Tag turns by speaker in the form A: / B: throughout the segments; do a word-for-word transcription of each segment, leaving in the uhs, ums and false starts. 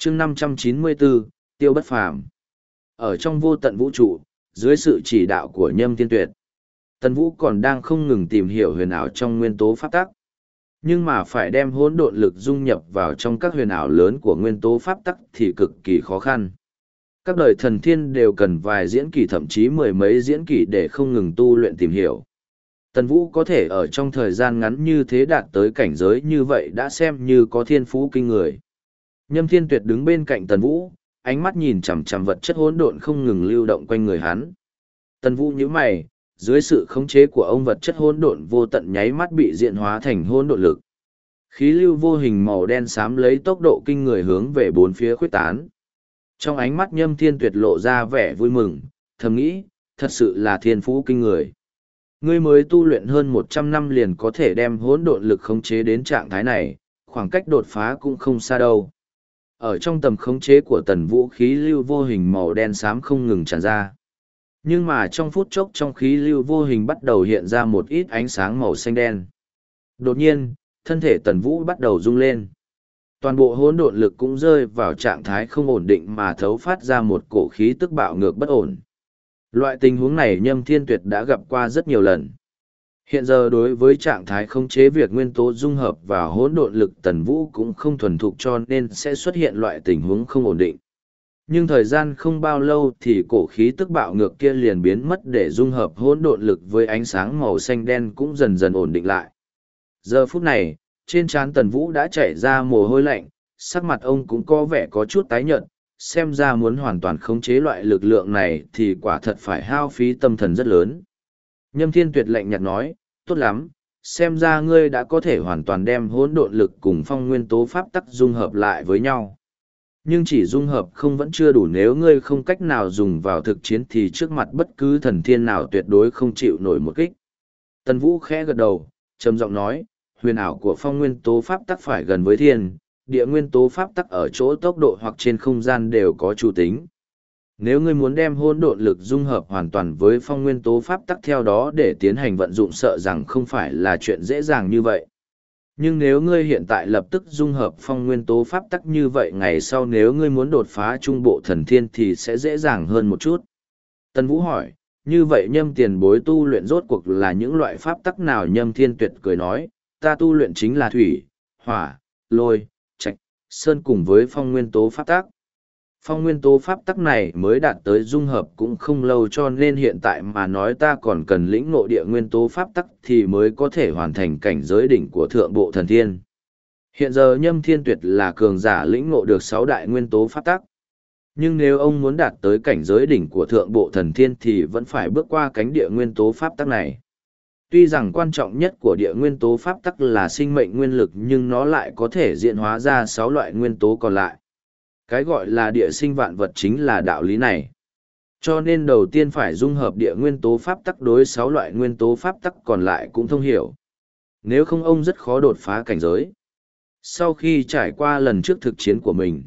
A: chương năm trăm chín mươi bốn, Tiêu Bất Phàm. Ở trong vô tận vũ trụ, dưới sự chỉ đạo của Nhâm Thiên Tuyệt, Tần Vũ còn đang không ngừng tìm hiểu huyền ảo trong nguyên tố pháp tắc. Nhưng mà phải đem hỗn độn lực dung nhập vào trong các huyền ảo lớn của nguyên tố pháp tắc thì cực kỳ khó khăn. Các đời thần thiên đều cần vài diễn kỷ thậm chí mười mấy diễn kỷ để không ngừng tu luyện tìm hiểu. Tần Vũ có thể ở trong thời gian ngắn như thế đạt tới cảnh giới như vậy đã xem như có thiên phú kinh người. Nhâm Thiên Tuyệt đứng bên cạnh Tần Vũ, ánh mắt nhìn chằm chằm vật chất hỗn độn không ngừng lưu động quanh người hắn. Tần Vũ nhíu mày, dưới sự khống chế của ông vật chất hỗn độn vô tận nháy mắt bị diễn hóa thành hỗn độn lực. Khí lưu vô hình màu đen xám lấy tốc độ kinh người hướng về bốn phía khuếch tán. Trong ánh mắt Nhâm Thiên Tuyệt lộ ra vẻ vui mừng, thầm nghĩ, thật sự là thiên phú kinh người. Ngươi mới tu luyện hơn một trăm năm liền có thể đem hỗn độn lực khống chế đến trạng thái này, khoảng cách đột phá cũng không xa đâu. Ở trong tầm khống chế của Tần Vũ, khí lưu vô hình màu đen xám không ngừng tràn ra. Nhưng mà trong phút chốc trong khí lưu vô hình bắt đầu hiện ra một ít ánh sáng màu xanh đen. Đột nhiên, thân thể Tần Vũ bắt đầu rung lên. Toàn bộ hỗn độn lực cũng rơi vào trạng thái không ổn định mà thấu phát ra một cổ khí tức bạo ngược bất ổn. Loại tình huống này Nhâm Thiên Tuyệt đã gặp qua rất nhiều lần. Hiện giờ đối với trạng thái khống chế việc nguyên tố dung hợp vào hỗn độn lực Tần Vũ cũng không thuần thục cho nên sẽ xuất hiện loại tình huống không ổn định. Nhưng thời gian không bao lâu thì cổ khí tức bạo ngược kia liền biến mất để dung hợp hỗn độn lực với ánh sáng màu xanh đen cũng dần dần ổn định lại. Giờ phút này, trên trán Tần Vũ đã chảy ra mồ hôi lạnh, sắc mặt ông cũng có vẻ có chút tái nhợt, xem ra muốn hoàn toàn khống chế loại lực lượng này thì quả thật phải hao phí tâm thần rất lớn. Nhâm Thiên Tuyệt lạnh nhạt nói, tốt lắm, xem ra ngươi đã có thể hoàn toàn đem hỗn độn lực cùng phong nguyên tố pháp tắc dung hợp lại với nhau. Nhưng chỉ dung hợp không vẫn chưa đủ, nếu ngươi không cách nào dùng vào thực chiến thì trước mặt bất cứ thần thiên nào tuyệt đối không chịu nổi một kích. Tần Vũ khẽ gật đầu, trầm giọng nói, huyền ảo của phong nguyên tố pháp tắc phải gần với thiên, địa nguyên tố pháp tắc ở chỗ tốc độ hoặc trên không gian đều có chủ tính. Nếu ngươi muốn đem hỗn độn lực dung hợp hoàn toàn với phong nguyên tố pháp tắc theo đó để tiến hành vận dụng sợ rằng không phải là chuyện dễ dàng như vậy. Nhưng nếu ngươi hiện tại lập tức dung hợp phong nguyên tố pháp tắc như vậy ngày sau nếu ngươi muốn đột phá trung bộ thần thiên thì sẽ dễ dàng hơn một chút. Tần Vũ hỏi, như vậy Nhâm tiền bối tu luyện rốt cuộc là những loại pháp tắc nào? Nhâm Thiên Tuyệt cười nói, ta tu luyện chính là thủy, hỏa, lôi, trạch, sơn cùng với phong nguyên tố pháp tắc. Phong nguyên tố pháp tắc này mới đạt tới dung hợp cũng không lâu cho nên hiện tại mà nói ta còn cần lĩnh ngộ địa nguyên tố pháp tắc thì mới có thể hoàn thành cảnh giới đỉnh của thượng bộ thần thiên. Hiện giờ Nhâm Thiên Tuyệt là cường giả lĩnh ngộ được sáu đại nguyên tố pháp tắc. Nhưng nếu ông muốn đạt tới cảnh giới đỉnh của thượng bộ thần thiên thì vẫn phải bước qua cánh địa nguyên tố pháp tắc này. Tuy rằng quan trọng nhất của địa nguyên tố pháp tắc là sinh mệnh nguyên lực nhưng nó lại có thể diễn hóa ra sáu loại nguyên tố còn lại. Cái gọi là địa sinh vạn vật chính là đạo lý này. Cho nên đầu tiên phải dung hợp địa nguyên tố pháp tắc đối sáu loại nguyên tố pháp tắc còn lại cũng thông hiểu. Nếu không ông rất khó đột phá cảnh giới. Sau khi trải qua lần trước thực chiến của mình,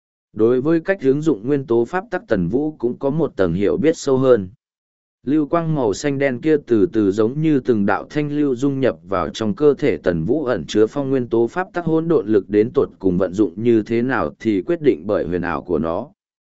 A: đối với cách ứng dụng nguyên tố pháp tắc Tần Vũ cũng có một tầng hiểu biết sâu hơn. Lưu quang màu xanh đen kia từ từ giống như từng đạo thanh lưu dung nhập vào trong cơ thể Tần Vũ, ẩn chứa phong nguyên tố pháp tắc hỗn độn lực đến tột cùng vận dụng như thế nào thì quyết định bởi huyền ảo của nó.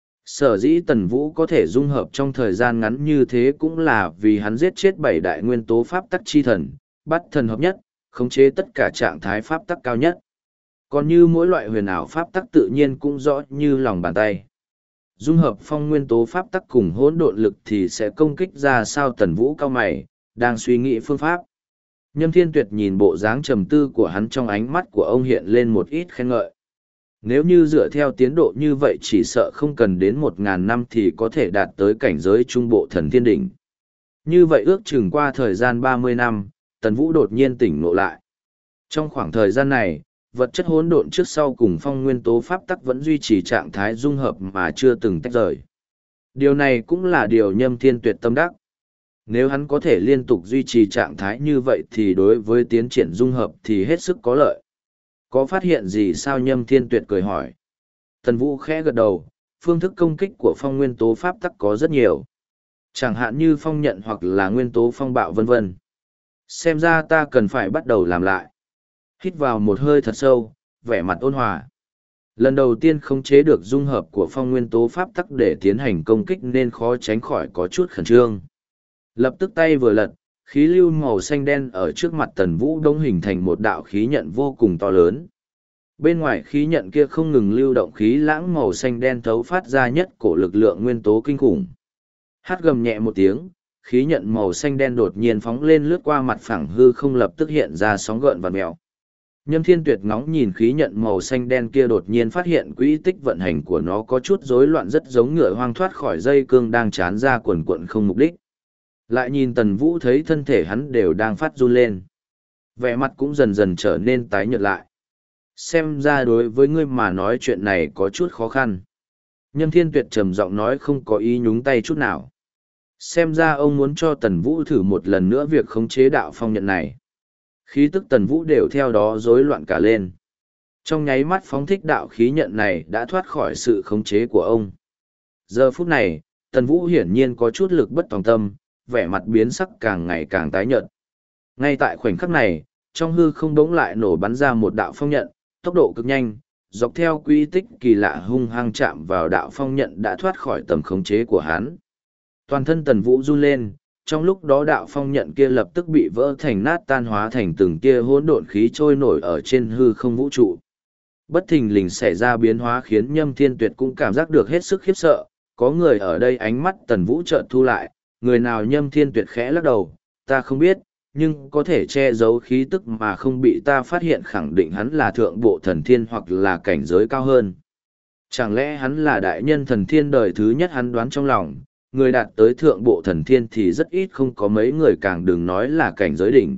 A: Sở dĩ Tần Vũ có thể dung hợp trong thời gian ngắn như thế cũng là vì hắn giết chết bảy đại nguyên tố pháp tắc chi thần, bắt thần hợp nhất, khống chế tất cả trạng thái pháp tắc cao nhất. Còn như mỗi loại huyền ảo pháp tắc tự nhiên cũng rõ như lòng bàn tay. Dung hợp phong nguyên tố pháp tắc cùng hỗn độn lực thì sẽ công kích ra sao? Tần Vũ cao mày, đang suy nghĩ phương pháp. Nhâm Thiên Tuyệt nhìn bộ dáng trầm tư của hắn, trong ánh mắt của ông hiện lên một ít khen ngợi. Nếu như dựa theo tiến độ như vậy chỉ sợ không cần đến một ngàn năm thì có thể đạt tới cảnh giới trung bộ thần thiên đỉnh. Như vậy ước chừng qua thời gian ba mươi năm, Tần Vũ đột nhiên tỉnh ngộ lại. Trong khoảng thời gian này, vật chất hỗn độn trước sau cùng phong nguyên tố pháp tắc vẫn duy trì trạng thái dung hợp mà chưa từng tách rời. Điều này cũng là điều Nhâm Thiên Tuyệt tâm đắc. Nếu hắn có thể liên tục duy trì trạng thái như vậy thì đối với tiến triển dung hợp thì hết sức có lợi. Có phát hiện gì sao? Nhâm Thiên Tuyệt cười hỏi. Tần Vũ khẽ gật đầu, phương thức công kích của phong nguyên tố pháp tắc có rất nhiều. Chẳng hạn như phong nhận hoặc là nguyên tố phong bạo vân vân. Xem ra ta cần phải bắt đầu làm lại. Hít vào một hơi thật sâu, vẻ mặt ôn hòa. Lần đầu tiên khống chế được dung hợp của phong nguyên tố pháp tắc để tiến hành công kích nên khó tránh khỏi có chút khẩn trương. Lập tức tay vừa lật, khí lưu màu xanh đen ở trước mặt Tần Vũ đông hình thành một đạo khí nhận vô cùng to lớn. Bên ngoài khí nhận kia không ngừng lưu động khí lãng màu xanh đen thấu phát ra nhất cổ lực lượng nguyên tố kinh khủng. Hát gầm nhẹ một tiếng, khí nhận màu xanh đen đột nhiên phóng lên lướt qua mặt phẳng hư không lập tức hiện ra sóng gợn và mèo. Nhâm Thiên Tuyệt ngóng nhìn khí nhận màu xanh đen kia đột nhiên phát hiện quỹ tích vận hành của nó có chút rối loạn rất giống ngựa hoang thoát khỏi dây cương đang trán ra quần quận không mục đích. Lại nhìn Tần Vũ thấy thân thể hắn đều đang phát run lên. Vẻ mặt cũng dần dần trở nên tái nhợt lại. Xem ra đối với ngươi mà nói chuyện này có chút khó khăn. Nhâm Thiên Tuyệt trầm giọng nói không có ý nhúng tay chút nào. Xem ra ông muốn cho Tần Vũ thử một lần nữa việc khống chế đạo phong nhận này. Khí tức Tần Vũ đều theo đó rối loạn cả lên. Trong nháy mắt phóng thích đạo khí nhận này đã thoát khỏi sự khống chế của ông. Giờ phút này, Tần Vũ hiển nhiên có chút lực bất tòng tâm, vẻ mặt biến sắc càng ngày càng tái nhợt. Ngay tại khoảnh khắc này, trong hư không bỗng lại nổ bắn ra một đạo phong nhận, tốc độ cực nhanh, dọc theo quy tích kỳ lạ hung hăng chạm vào đạo phong nhận đã thoát khỏi tầm khống chế của hắn. Toàn thân Tần Vũ run lên, trong lúc đó đạo phong nhận kia lập tức bị vỡ thành nát tan hóa thành từng tia hỗn độn khí trôi nổi ở trên hư không vũ trụ. Bất thình lình xảy ra biến hóa khiến Nhâm Thiên Tuyệt cũng cảm giác được hết sức khiếp sợ, có người ở đây ánh mắt Tần Vũ chợt thu lại, người nào Nhâm Thiên Tuyệt khẽ lắc đầu, ta không biết, nhưng có thể che giấu khí tức mà không bị ta phát hiện khẳng định hắn là thượng bộ thần thiên hoặc là cảnh giới cao hơn. Chẳng lẽ hắn là đại nhân thần thiên đời thứ nhất hắn đoán trong lòng, người đạt tới thượng bộ thần thiên thì rất ít không có mấy người càng đừng nói là cảnh giới đỉnh.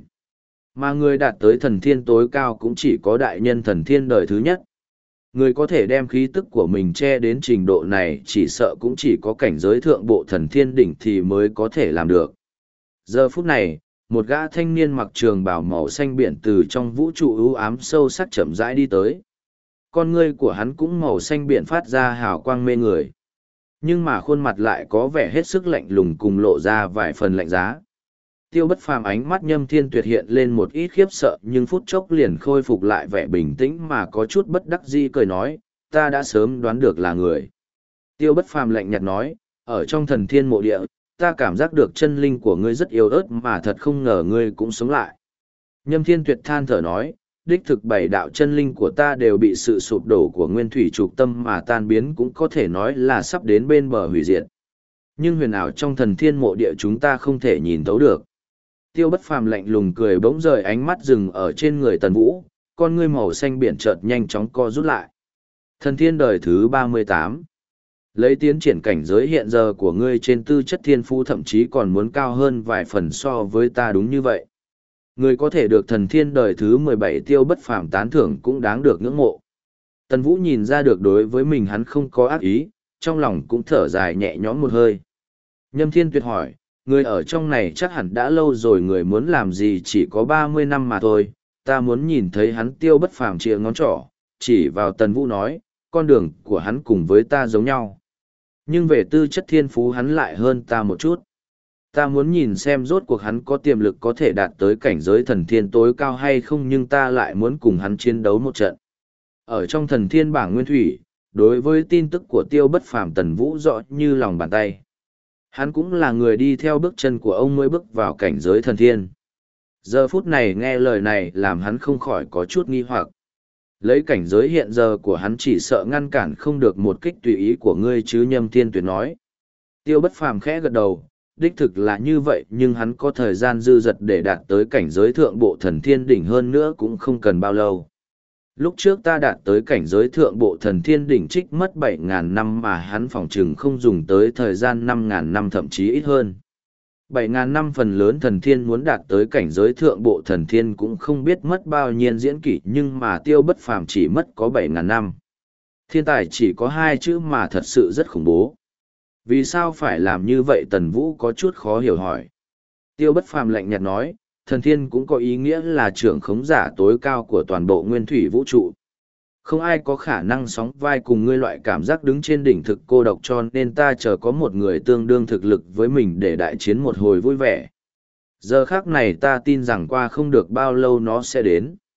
A: Mà người đạt tới thần thiên tối cao cũng chỉ có đại nhân thần thiên đời thứ nhất. Người có thể đem khí tức của mình che đến trình độ này chỉ sợ cũng chỉ có cảnh giới thượng bộ thần thiên đỉnh thì mới có thể làm được. Giờ phút này, một gã thanh niên mặc trường bào màu xanh biển từ trong vũ trụ ưu ám sâu sắc chậm rãi đi tới. Con ngươi của hắn cũng màu xanh biển phát ra hào quang mê người. Nhưng mà khuôn mặt lại có vẻ hết sức lạnh lùng cùng lộ ra vài phần lạnh giá. Tiêu Bất Phàm ánh mắt Nhâm Thiên Tuyệt hiện lên một ít khiếp sợ nhưng phút chốc liền khôi phục lại vẻ bình tĩnh mà có chút bất đắc dĩ cười nói, ta đã sớm đoán được là người. Tiêu Bất Phàm lạnh nhạt nói, ở trong thần thiên mộ địa, ta cảm giác được chân linh của ngươi rất yếu ớt mà thật không ngờ ngươi cũng sống lại. Nhâm Thiên Tuyệt than thở nói, đích thực bảy đạo chân linh của ta đều bị sự sụp đổ của nguyên thủy trục tâm mà tan biến cũng có thể nói là sắp đến bên bờ hủy diệt. Nhưng huyền ảo trong thần thiên mộ địa chúng ta không thể nhìn thấu được. Tiêu Bất Phàm lạnh lùng cười bỗng rời ánh mắt dừng ở trên người Tần Vũ, con ngươi màu xanh biển chợt nhanh chóng co rút lại. Thần thiên đời thứ ba mươi tám. Lấy tiến triển cảnh giới hiện giờ của ngươi trên tư chất thiên phú thậm chí còn muốn cao hơn vài phần so với ta đúng như vậy. Ngươi có thể được thần thiên đời thứ mười bảy Tiêu Bất Phàm tán thưởng cũng đáng được ngưỡng mộ. Tần Vũ nhìn ra được đối với mình hắn không có ác ý, trong lòng cũng thở dài nhẹ nhõm một hơi. Nhâm Thiên Tuyệt hỏi, người ở trong này chắc hẳn đã lâu rồi người muốn làm gì chỉ có ba mươi năm mà thôi, ta muốn nhìn thấy hắn. Tiêu Bất Phàm chìa ngón trỏ, chỉ vào Tần Vũ nói, con đường của hắn cùng với ta giống nhau. Nhưng về tư chất thiên phú hắn lại hơn ta một chút. Ta muốn nhìn xem rốt cuộc hắn có tiềm lực có thể đạt tới cảnh giới thần thiên tối cao hay không nhưng ta lại muốn cùng hắn chiến đấu một trận. Ở trong thần thiên bảng nguyên thủy, đối với tin tức của Tiêu Bất Phàm Tần Vũ rõ như lòng bàn tay. Hắn cũng là người đi theo bước chân của ông mới bước vào cảnh giới thần thiên. Giờ phút này nghe lời này làm hắn không khỏi có chút nghi hoặc. Lấy cảnh giới hiện giờ của hắn chỉ sợ ngăn cản không được một kích tùy ý của ngươi chứ. Nhâm Thiên Tuyệt nói. Tiêu Bất Phàm khẽ gật đầu, đích thực là như vậy nhưng hắn có thời gian dư dật để đạt tới cảnh giới thượng bộ thần thiên đỉnh hơn nữa cũng không cần bao lâu. Lúc trước ta đạt tới cảnh giới thượng bộ thần thiên đỉnh trích mất bảy ngàn năm mà hắn phỏng chừng không dùng tới thời gian năm ngàn năm thậm chí ít hơn. bảy ngàn năm phần lớn thần thiên muốn đạt tới cảnh giới thượng bộ thần thiên cũng không biết mất bao nhiêu diễn kỷ nhưng mà Tiêu Bất Phàm chỉ mất có bảy ngàn năm. Thiên tài chỉ có hai chữ mà thật sự rất khủng bố. Vì sao phải làm như vậy? Tần Vũ có chút khó hiểu hỏi. Tiêu Bất Phàm lạnh nhạt nói, thần thiên cũng có ý nghĩa là trưởng khống giả tối cao của toàn bộ nguyên thủy vũ trụ. Không ai có khả năng sóng vai cùng ngươi loại cảm giác đứng trên đỉnh thực cô độc cho nên ta chờ có một người tương đương thực lực với mình để đại chiến một hồi vui vẻ. Giờ khác này ta tin rằng qua không được bao lâu nó sẽ đến.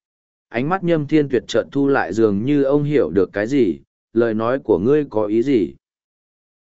A: Ánh mắt nhâm thiên tuyệt chợt thu lại dường như ông hiểu được cái gì, lời nói của ngươi có ý gì?